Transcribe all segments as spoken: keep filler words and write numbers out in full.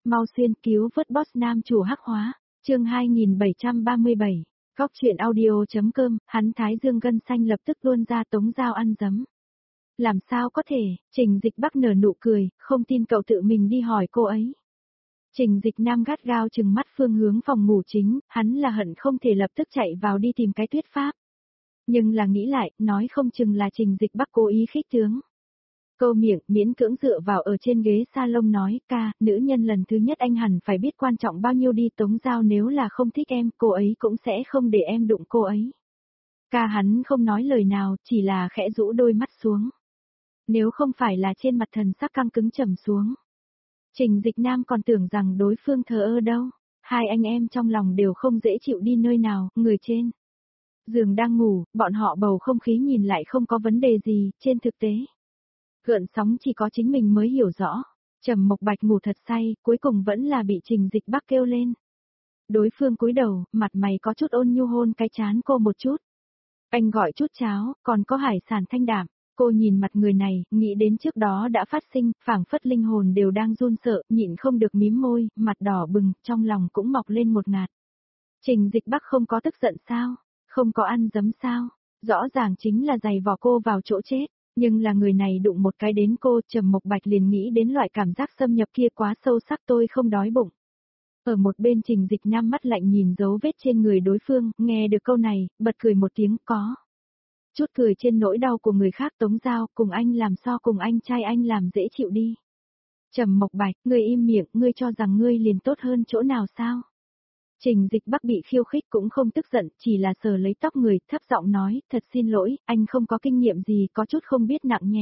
Mau xuyên cứu vớt boss nam chủ hắc hóa, chương hai nghìn bảy trăm ba mươi bảy, Góc truyện audio.com, hắn thái dương gân xanh lập tức luôn ra Tống Giao ăn dấm. Làm sao có thể, Trình Dịch Bắc nở nụ cười, không tin cậu tự mình đi hỏi cô ấy. Trình Dịch Nam gắt gao trừng mắt phương hướng phòng ngủ chính, hắn là hận không thể lập tức chạy vào đi tìm cái thuyết pháp. Nhưng là nghĩ lại, nói không chừng là Trình Dịch Bắc cố ý khích tướng. Câu miệng, miễn cưỡng dựa vào ở trên ghế salon nói, ca, nữ nhân lần thứ nhất anh hẳn phải biết quan trọng bao nhiêu đi. Tống Giao nếu là không thích em, cô ấy cũng sẽ không để em đụng cô ấy. Ca hắn không nói lời nào, chỉ là khẽ rũ đôi mắt xuống. Nếu không phải là trên mặt thần sắc căng cứng trầm xuống. Trình Dịch Nam còn tưởng rằng đối phương thờ ơ đâu. Hai anh em trong lòng đều không dễ chịu đi nơi nào, người trên giường đang ngủ, bọn họ bầu không khí nhìn lại không có vấn đề gì, trên thực tế. Gợn sóng chỉ có chính mình mới hiểu rõ. Trầm Mộc Bạch ngủ thật say, cuối cùng vẫn là bị Trình Dịch Bắc kêu lên. Đối phương cúi đầu, mặt mày có chút ôn nhu hôn cái trán cô một chút. Anh gọi chút cháo, còn có hải sản thanh đạm. Cô nhìn mặt người này, nghĩ đến trước đó đã phát sinh, phảng phất linh hồn đều đang run sợ, nhịn không được mím môi, mặt đỏ bừng, trong lòng cũng mọc lên một ngạt. Trình Dịch Bắc không có tức giận sao? Không có ăn dấm sao? Rõ ràng chính là giày vò cô vào chỗ chết. Nhưng là người này đụng một cái đến cô, Trầm Mộc Bạch liền nghĩ đến loại cảm giác xâm nhập kia quá sâu sắc, tôi không đói bụng. Ở một bên Trình Dịch Nam mắt lạnh nhìn dấu vết trên người đối phương, nghe được câu này, bật cười một tiếng, có. Chút cười trên nỗi đau của người khác. Tống Giao, cùng anh làm so cùng anh trai anh làm dễ chịu đi. Trầm Mộc Bạch, ngươi im miệng, ngươi cho rằng ngươi liền tốt hơn chỗ nào sao? Trình Dịch Bắc bị khiêu khích cũng không tức giận, chỉ là sờ lấy tóc người, thấp giọng nói, thật xin lỗi, anh không có kinh nghiệm gì, có chút không biết nặng nhẹ.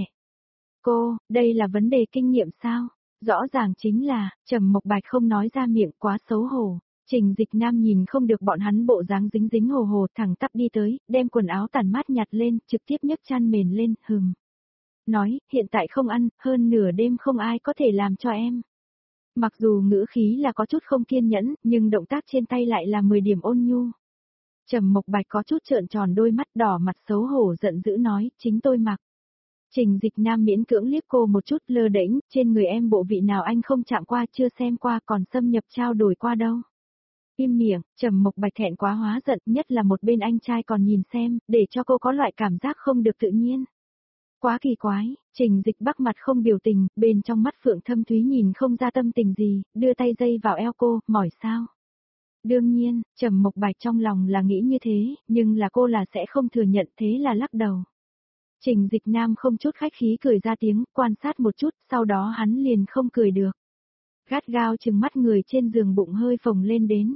Cô, đây là vấn đề kinh nghiệm sao? Rõ ràng chính là, Trầm Mộc Bạch không nói ra miệng, quá xấu hổ. Trình Dịch Nam nhìn không được bọn hắn bộ dáng dính dính hồ hồ, thẳng tắp đi tới, đem quần áo tàn mát nhặt lên, trực tiếp nhấc chăn mền lên, hừm. Nói, hiện tại không ăn, hơn nửa đêm không ai có thể làm cho em. Mặc dù ngữ khí là có chút không kiên nhẫn, nhưng động tác trên tay lại là mười điểm ôn nhu. Trầm Mộc Bạch có chút trợn tròn đôi mắt, đỏ mặt xấu hổ giận dữ nói, chính tôi mặc. Trình Dịch Nam miễn cưỡng liếc cô một chút, lơ đễnh, trên người em bộ vị nào anh không chạm qua, chưa xem qua, còn xâm nhập trao đổi qua đâu. Im miệng, Trầm Mộc Bạch thẹn quá hóa giận, nhất là một bên anh trai còn nhìn xem, để cho cô có loại cảm giác không được tự nhiên. Quá kỳ quái, Trình Dịch Bắc mặt không biểu tình, bên trong mắt Phượng Thâm Thúy nhìn không ra tâm tình gì, đưa tay dây vào eo cô, mỏi sao? Đương nhiên, Trầm Mộc Bạch trong lòng là nghĩ như thế, nhưng là cô là sẽ không thừa nhận, thế là lắc đầu. Trình Dịch Nam không chút khách khí cười ra tiếng, quan sát một chút, sau đó hắn liền không cười được. Gắt gao trừng mắt người trên giường, bụng hơi phồng lên đến.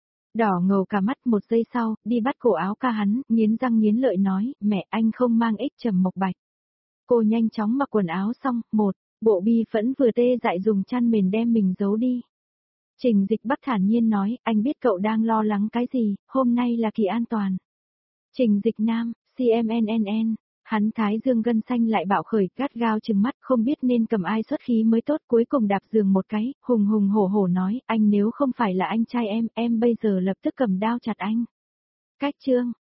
Đỏ ngầu cả mắt, một giây sau, đi bắt cổ áo ca hắn, nghiến răng nghiến lợi nói, mẹ anh không mang ích. Trầm Mộc Bạch. Cô nhanh chóng mặc quần áo xong, một, bộ bi phẫn vừa tê dại dùng chăn mền đem mình giấu đi. Trình Dịch Bắc thản nhiên nói, anh biết cậu đang lo lắng cái gì, hôm nay là kỳ an toàn. Trình Dịch Nam, xê em en en en, hắn thái dương gân xanh lại bạo khởi, gắt gao trừng mắt, không biết nên cầm ai xuất khí mới tốt, cuối cùng đạp giường một cái, hùng hùng hổ hổ nói, anh nếu không phải là anh trai em, em bây giờ lập tức cầm đao chặt anh. Cách chương,